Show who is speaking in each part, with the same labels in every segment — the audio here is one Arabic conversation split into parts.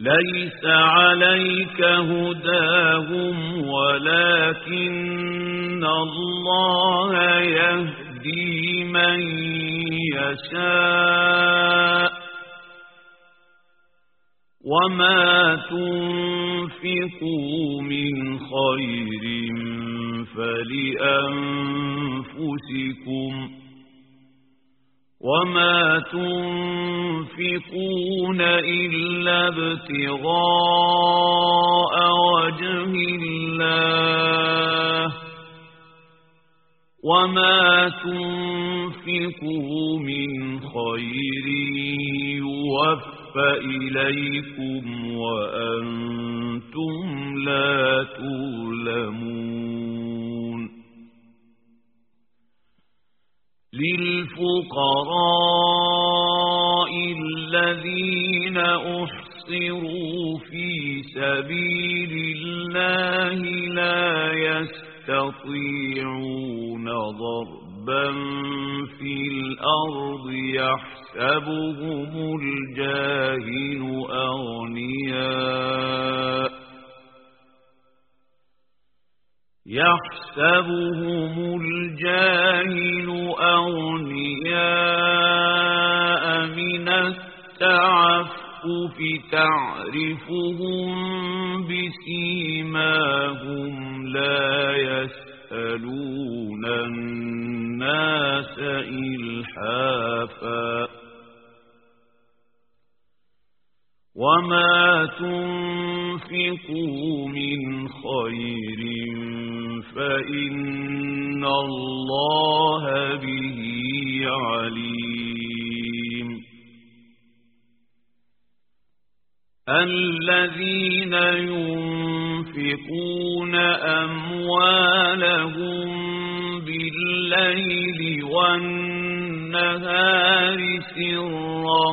Speaker 1: ليس عليك هداهم ولكن الله يهدي من يشاء وما تنفقوا من خير فلأنفسكم وما تنفقون إلا ابتغاء وجه الله وما تنفقوا من خير يوفى إليكم وأنتم لا تظلمون للفقراء الذين أحصروا في سبيل الله لا يستطيعون ضربا في الأرض يحسبهم الجاهل أغنياء من التعفف تعرفهم بسيماهم لا يسألون الناس إلحافا وما تنفقوا من خير فإن الله به عليم الذين ينفقون أموالهم بالليل والنهار سرا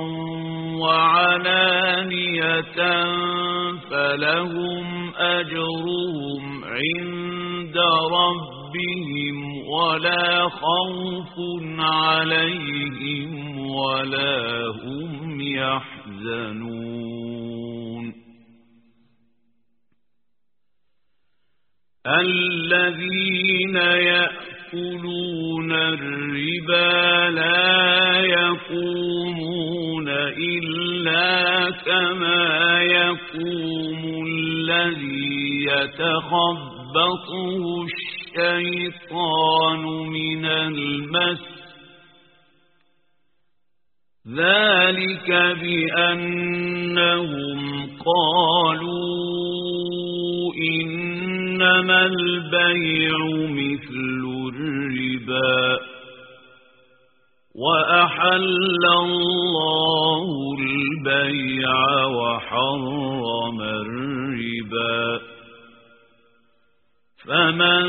Speaker 1: وعلانية فلهم أجرهم عند ربهم ولا خوف عليهم ولا هم يحزنون الذين يأكلون الربا لا يقومون إلا كما يقوم الذي يتخبطه الشيطان من المس ذلك بأنهم قالوا إنما البيع مثل الربا وأحل الله البيع وحرم الربا فمن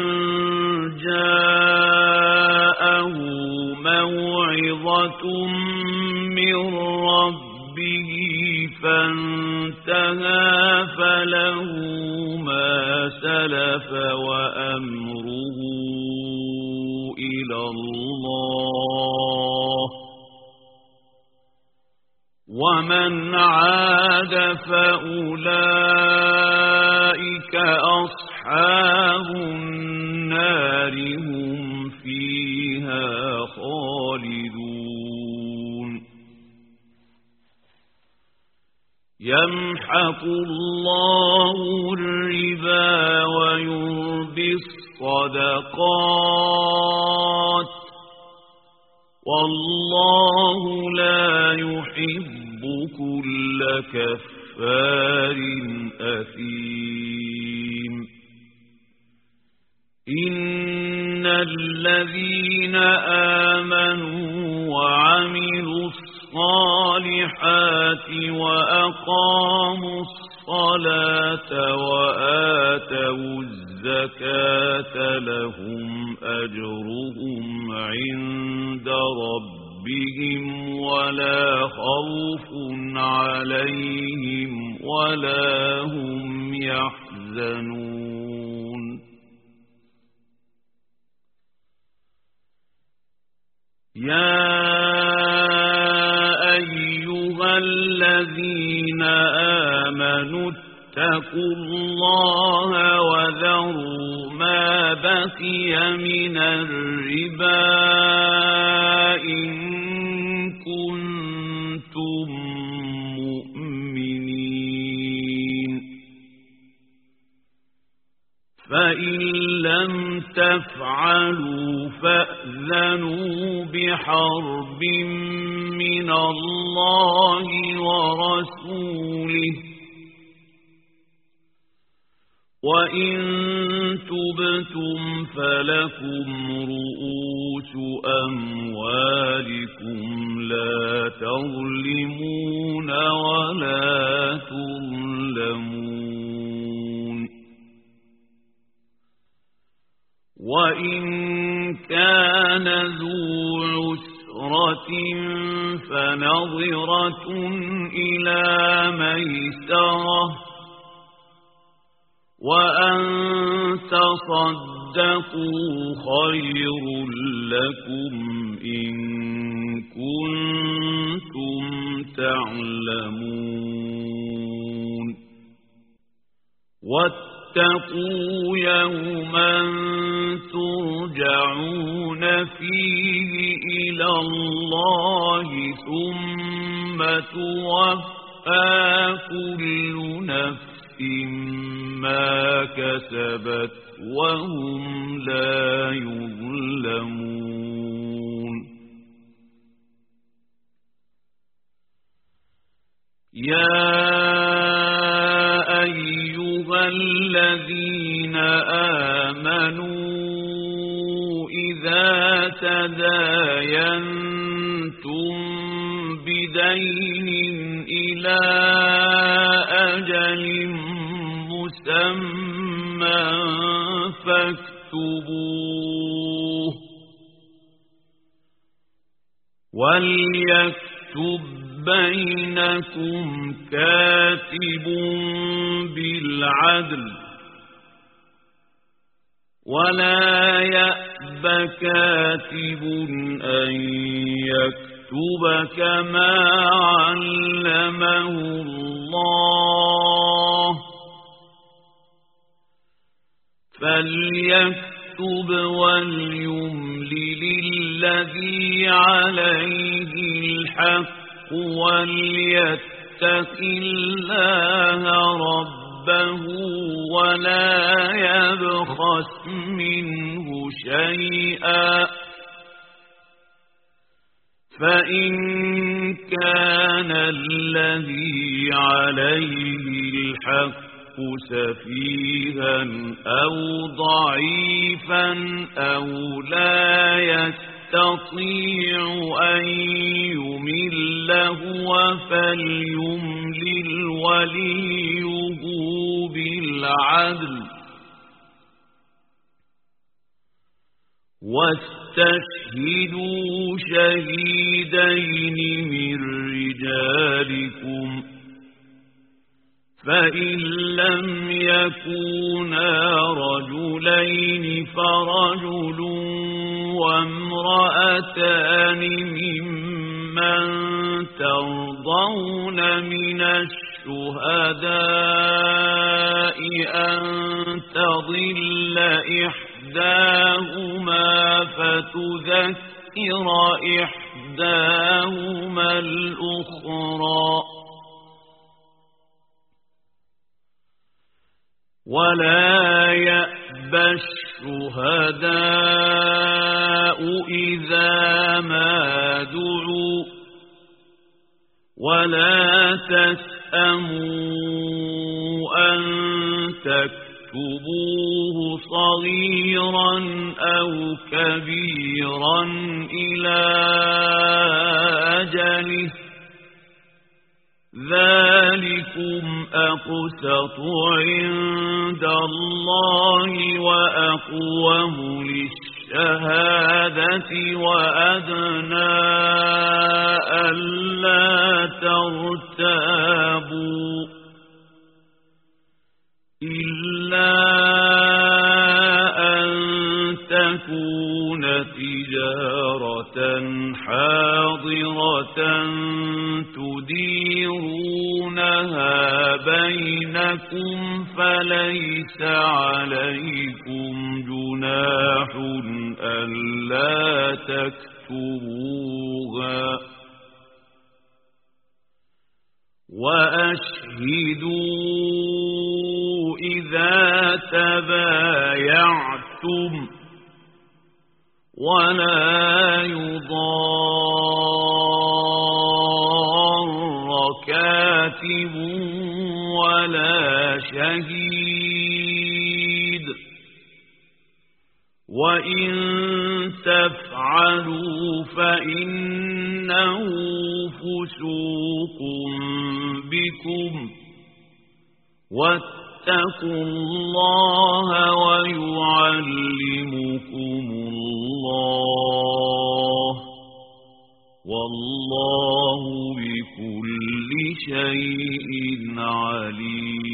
Speaker 1: جاءه موعظة من ربه فانتهى فله ما سلف وأمره إلى الله ومن عاد فأولئك أصحاب النار هم فيها خالدون يمحق الله الربا ويربي الصدقات والله لا يحب كل كفار أثيم إن الذين آمنوا وعملوا الصالحات وأقاموا الصلاة وآتوا الزكاة لهم أجرهم عند ربهم ولا خوف عليهم ولا هم يحزنون يا أيها أيها الذين آمنوا اتقوا الله وذروا ما بقي من الربا إن كنتم مؤمنين فإن لم تفعلوا فأذنوا بحرب من الله ورسوله وإن تبتم فلكم رؤوس أموالكم لا تظلمون ولا تظلمون وإن كان ذو عسرة فنظرة إلى ميسرة وأن تصدقوا خير لكم إن كنتم تعلمون واتقوا يوما ترجعون فيه إلى الله ثم توفى كل نفس ما كسبت وهم لا يظلمون يا أيها الذين آمنوا إذا تداينتم بدين إلى أجل مسمى فاكتبوه وليكتب بينكم كاتب بالعدل ولا يأب كاتب أن يكتب كما علمه الله فليكتب وليملل الذي عليه الحق وليتق الله ربه ولا يبخس منه شيئا فإن كان الذي عليه الحق سفيها أو ضعيفا أو لا يستطيع أن يمل هو فليملل وليه بالعدل واستشهدوا شهيدين من رجالكم فإن لم يكونا رجلين فرجل وامرأتان ممن ترضون من الشهداء أن تضل إحداهما فتذكر إحداهما الأخرى ولا يأبى الشهداء إذا ما دعوا ولا تسأموا أن تكتبوه صغيرا أو كبيرا إلى أجله ذلكم أقسط عند الله وأقوم للشهادة وأدنى ألا ترتابوا إلا أن تكون تجارة حاضرة تدين تبغونها بينكم فليس عليكم جناح ألا تكتبوها وأشهدوا إذا تبايعتم ولا يضار كاتب ولا شهيد وإن تفعلوا فإنه فسوق بكم واتقوا الله ويعلمكم الله والله بكل شيء عليم.